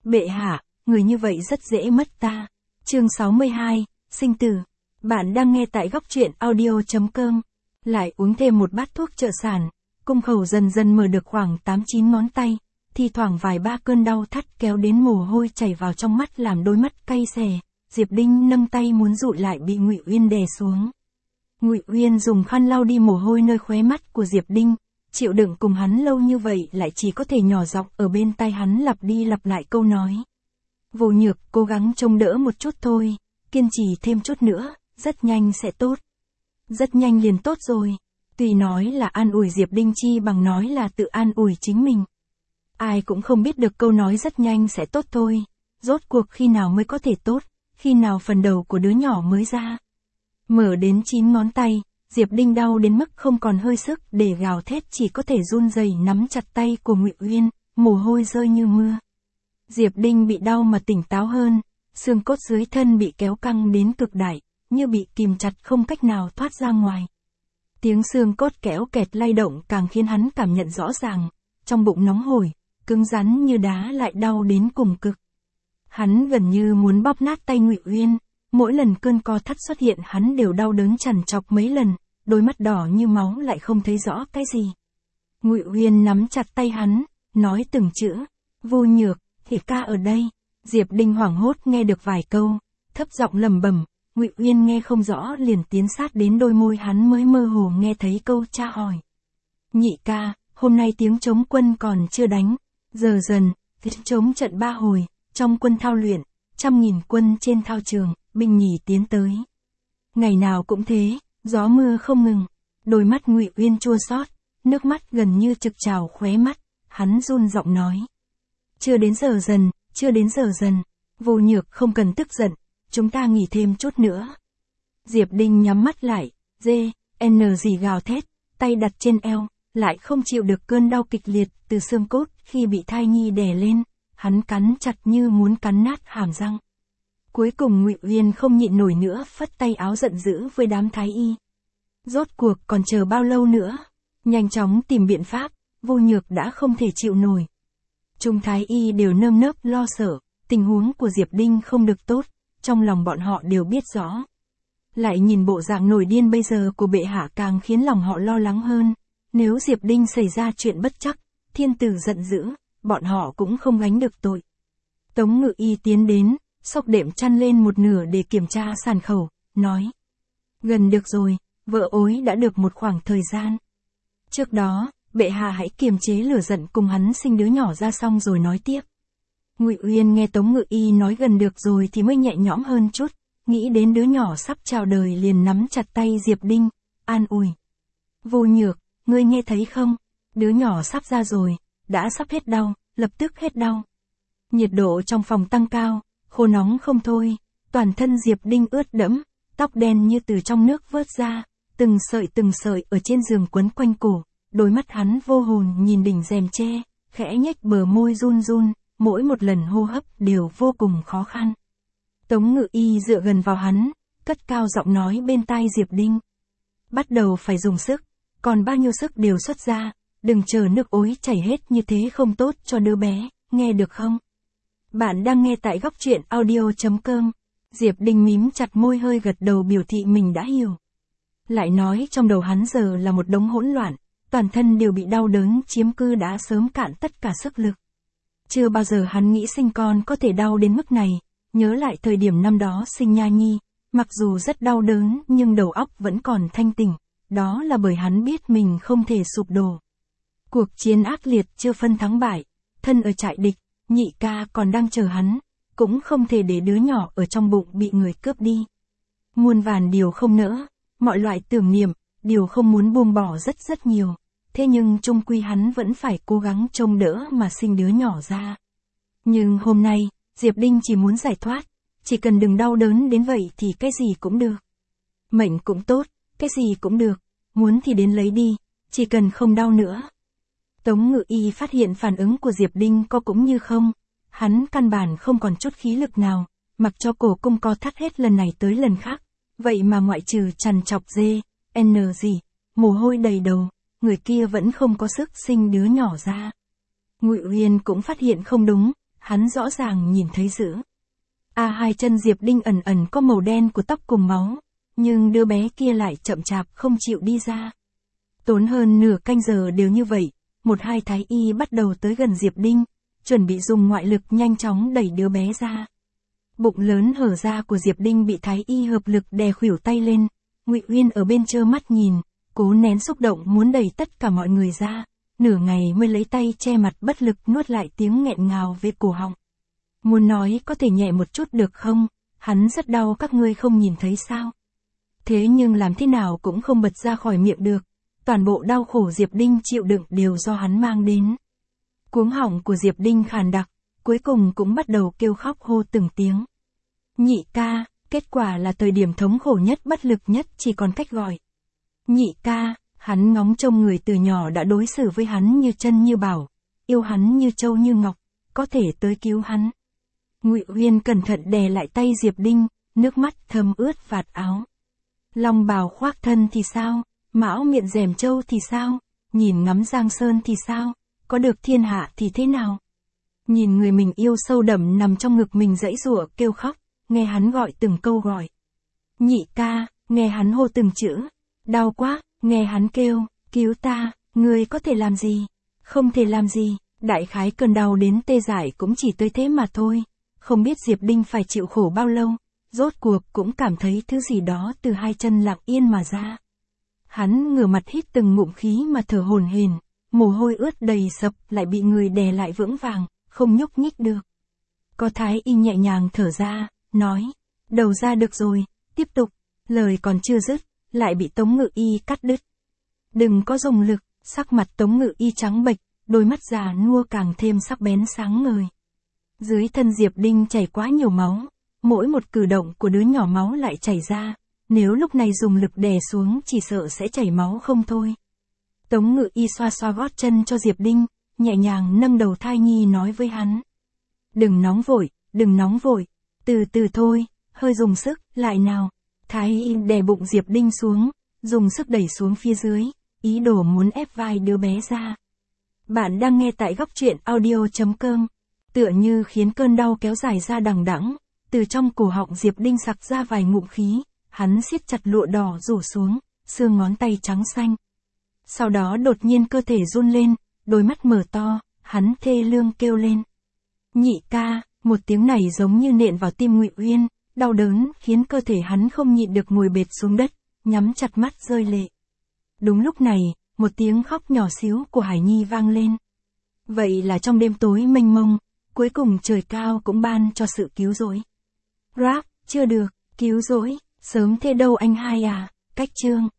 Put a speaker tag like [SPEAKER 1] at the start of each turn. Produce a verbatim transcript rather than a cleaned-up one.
[SPEAKER 1] Bệ hạ, người như vậy rất dễ mất ta. Chương sáu mươi hai, sinh tử. Bạn đang nghe tại góc truyện audio chấm com. Lại uống thêm một bát thuốc trợ sản, cung khẩu dần dần mở được khoảng tám chín ngón tay, thi thoảng vài ba cơn đau thắt kéo đến mồ hôi chảy vào trong mắt làm đôi mắt cay xè. Diệp Đinh nâng tay muốn dụi lại bị Ngụy Uyên đè xuống. Ngụy Uyên dùng khăn lau đi mồ hôi nơi khóe mắt của Diệp Đinh, chịu đựng cùng hắn lâu như vậy lại chỉ có thể nhỏ giọng ở bên tai hắn lặp đi lặp lại câu nói. Vô Nhược, cố gắng trông đỡ một chút thôi, kiên trì thêm chút nữa, rất nhanh sẽ tốt. Rất nhanh liền tốt rồi. Tuy nói là an ủi Diệp Đinh chi bằng nói là tự an ủi chính mình. Ai cũng không biết được câu nói rất nhanh sẽ tốt thôi. Rốt cuộc khi nào mới có thể tốt, khi nào phần đầu của đứa nhỏ mới ra. Mở đến chín ngón tay, Diệp Đinh đau đến mức không còn hơi sức để gào thét, chỉ có thể run rẩy nắm chặt tay của Ngụy Uyên, mồ hôi rơi như mưa. Diệp Đinh bị đau mà tỉnh táo hơn, xương cốt dưới thân bị kéo căng đến cực đại, như bị kìm chặt không cách nào thoát ra ngoài. Tiếng xương cốt kéo kẹt lay động càng khiến hắn cảm nhận rõ ràng, trong bụng nóng hổi, cứng rắn như đá lại đau đến cùng cực. Hắn gần như muốn bóp nát tay Ngụy Uyên, mỗi lần cơn co thắt xuất hiện hắn đều đau đớn trằn trọc mấy lần, đôi mắt đỏ như máu lại không thấy rõ cái gì. Ngụy Uyên nắm chặt tay hắn, nói từng chữ, Vô Nhược, thì ca ở đây. Diệp Đinh hoảng hốt nghe được vài câu, thấp giọng lẩm bẩm. Ngụy Uyên nghe không rõ liền tiến sát đến đôi môi hắn mới mơ hồ nghe thấy câu tra hỏi. Nhị ca, hôm nay tiếng trống quân còn chưa đánh, giờ dần, tiếng trống trận ba hồi, trong quân thao luyện, trăm nghìn quân trên thao trường, binh nhì tiến tới. Ngày nào cũng thế, gió mưa không ngừng, đôi mắt Ngụy Uyên chua xót, nước mắt gần như trực trào khóe mắt, hắn run giọng nói. Chưa đến giờ dần, chưa đến giờ dần, Vô Nhược không cần tức giận. Chúng ta nghỉ thêm chút nữa. Diệp Đinh nhắm mắt lại, dê, n gì gào thét, tay đặt trên eo, lại không chịu được cơn đau kịch liệt từ xương cốt khi bị thai nhi đè lên, hắn cắn chặt như muốn cắn nát hàm răng. Cuối cùng Ngụy Uyên không nhịn nổi nữa, phất tay áo giận dữ với đám thái y. Rốt cuộc còn chờ bao lâu nữa? Nhanh chóng tìm biện pháp, Vô Nhược đã không thể chịu nổi. Chúng thái y đều nơm nớp lo sợ, tình huống của Diệp Đinh không được tốt. Trong lòng bọn họ đều biết rõ. Lại nhìn bộ dạng nổi điên bây giờ của bệ hạ càng khiến lòng họ lo lắng hơn. Nếu Diệp Đinh xảy ra chuyện bất trắc, thiên tử giận dữ, bọn họ cũng không gánh được tội. Tống Ngự Y tiến đến, xốc đệm chăn lên một nửa để kiểm tra sản khẩu, nói. Gần được rồi, vợ ối đã được một khoảng thời gian. Trước đó, bệ hạ hãy kiềm chế lửa giận cùng hắn sinh đứa nhỏ ra xong rồi nói tiếp. Ngụy Uyên nghe Tống Ngự Y nói gần được rồi thì mới nhẹ nhõm hơn chút, nghĩ đến đứa nhỏ sắp chào đời liền nắm chặt tay Diệp Đinh, an ủi. Vô Nhược, ngươi nghe thấy không? Đứa nhỏ sắp ra rồi, đã sắp hết đau, lập tức hết đau. Nhiệt độ trong phòng tăng cao, khô nóng không thôi, toàn thân Diệp Đinh ướt đẫm, tóc đen như từ trong nước vớt ra, từng sợi từng sợi ở trên giường quấn quanh cổ, đôi mắt hắn vô hồn nhìn đỉnh rèm tre, khẽ nhếch bờ môi run run. Mỗi một lần hô hấp đều vô cùng khó khăn. Tống Ngự Y dựa gần vào hắn, cất cao giọng nói bên tai Diệp Đinh. Bắt đầu phải dùng sức, còn bao nhiêu sức đều xuất ra, đừng chờ nước ối chảy hết như thế không tốt cho đứa bé, nghe được không? Bạn đang nghe tại góc truyện audio chấm com. Diệp Đinh mím chặt môi hơi gật đầu biểu thị mình đã hiểu. Lại nói trong đầu hắn giờ là một đống hỗn loạn, toàn thân đều bị đau đớn chiếm cư đã sớm cạn tất cả sức lực. Chưa bao giờ hắn nghĩ sinh con có thể đau đến mức này, nhớ lại thời điểm năm đó sinh Nha Nhi, mặc dù rất đau đớn nhưng đầu óc vẫn còn thanh tỉnh, đó là bởi hắn biết mình không thể sụp đổ. Cuộc chiến ác liệt chưa phân thắng bại, thân ở trại địch, nhị ca còn đang chờ hắn, cũng không thể để đứa nhỏ ở trong bụng bị người cướp đi. Muôn vàn điều không nỡ, mọi loại tưởng niệm, điều không muốn buông bỏ rất rất nhiều. Thế nhưng chung quy hắn vẫn phải cố gắng trông đỡ mà sinh đứa nhỏ ra. Nhưng hôm nay, Diệp Đinh chỉ muốn giải thoát, chỉ cần đừng đau đớn đến vậy thì cái gì cũng được. Mệnh cũng tốt, cái gì cũng được, muốn thì đến lấy đi, chỉ cần không đau nữa. Tống Ngự Y phát hiện phản ứng của Diệp Đinh có cũng như không, hắn căn bản không còn chút khí lực nào, mặc cho cổ cung co thắt hết lần này tới lần khác, vậy mà ngoại trừ trằn trọc dê, n gì, mồ hôi đầy đầu. Người kia vẫn không có sức sinh đứa nhỏ ra. Ngụy Uyên cũng phát hiện không đúng, hắn rõ ràng nhìn thấy dữ. À hai chân Diệp Đinh ẩn ẩn có màu đen của tóc cùng máu, nhưng đứa bé kia lại chậm chạp không chịu đi ra. Tốn hơn nửa canh giờ đều như vậy, một hai thái y bắt đầu tới gần Diệp Đinh, chuẩn bị dùng ngoại lực nhanh chóng đẩy đứa bé ra. Bụng lớn hở ra của Diệp Đinh bị thái y hợp lực đè khuỷu tay lên, Ngụy Uyên ở bên trơ mắt nhìn, cố nén xúc động muốn đẩy tất cả mọi người ra, nửa ngày mới lấy tay che mặt bất lực nuốt lại tiếng nghẹn ngào về cổ họng. Muốn nói có thể nhẹ một chút được không, hắn rất đau các ngươi không nhìn thấy sao. Thế nhưng làm thế nào cũng không bật ra khỏi miệng được, toàn bộ đau khổ Diệp Đinh chịu đựng đều do hắn mang đến. Cuống họng của Diệp Đinh khàn đặc, cuối cùng cũng bắt đầu kêu khóc hô từng tiếng. Nhị ca, kết quả là thời điểm thống khổ nhất bất lực nhất chỉ còn cách gọi. Nhị ca, hắn ngóng trông người từ nhỏ đã đối xử với hắn như chân như bảo, yêu hắn như châu như ngọc, có thể tới cứu hắn. Ngụy Uyên cẩn thận đè lại tay Diệp Đinh, nước mắt thấm ướt vạt áo. Long bào khoác thân thì sao, mão miệng rèm châu thì sao, nhìn ngắm Giang Sơn thì sao, có được thiên hạ thì thế nào. Nhìn người mình yêu sâu đậm nằm trong ngực mình giãy giụa kêu khóc, nghe hắn gọi từng câu gọi. Nhị ca, nghe hắn hô từng chữ. Đau quá, nghe hắn kêu, cứu ta, ngươi có thể làm gì? Không thể làm gì, đại khái cơn đau đến tê dại cũng chỉ tới thế mà thôi. Không biết Diệp Đinh phải chịu khổ bao lâu, rốt cuộc cũng cảm thấy thứ gì đó từ hai chân lặng yên mà ra. Hắn ngửa mặt hít từng ngụm khí mà thở hổn hển, mồ hôi ướt đầy sập lại bị người đè lại vững vàng, không nhúc nhích được. Có thái y nhẹ nhàng thở ra, nói, đầu ra được rồi, tiếp tục, lời còn chưa dứt, lại bị Tống Ngự Y cắt đứt. Đừng có dùng lực, sắc mặt Tống Ngự Y trắng bệch, đôi mắt già nua càng thêm sắc bén sáng ngời. Dưới thân Diệp Đinh chảy quá nhiều máu, mỗi một cử động của đứa nhỏ máu lại chảy ra, nếu lúc này dùng lực đè xuống chỉ sợ sẽ chảy máu không thôi. Tống Ngự Y xoa xoa gót chân cho Diệp Đinh, nhẹ nhàng nâng đầu thai nhi nói với hắn. Đừng nóng vội, đừng nóng vội, từ từ thôi, hơi dùng sức, lại nào. Thái y đè bụng Diệp Đinh xuống, dùng sức đẩy xuống phía dưới, ý đồ muốn ép vai đứa bé ra. Bạn đang nghe tại góc truyện audio chấm com, tựa như khiến cơn đau kéo dài ra đằng đẵng, từ trong cổ họng Diệp Đinh sặc ra vài ngụm khí, hắn siết chặt lụa đỏ rủ xuống, xương ngón tay trắng xanh. Sau đó đột nhiên cơ thể run lên, đôi mắt mở to, hắn thê lương kêu lên. Nhị ca, một tiếng này giống như nện vào tim Ngụy Uyên, đau đớn khiến cơ thể hắn không nhịn được ngồi bệt xuống đất, nhắm chặt mắt rơi lệ. Đúng lúc này, một tiếng khóc nhỏ xíu của Hải Nhi vang lên. Vậy là trong đêm tối mênh mông, cuối cùng trời cao cũng ban cho sự cứu rỗi. Rap, chưa được, cứu rỗi, sớm thế đâu anh hai à, cách chương.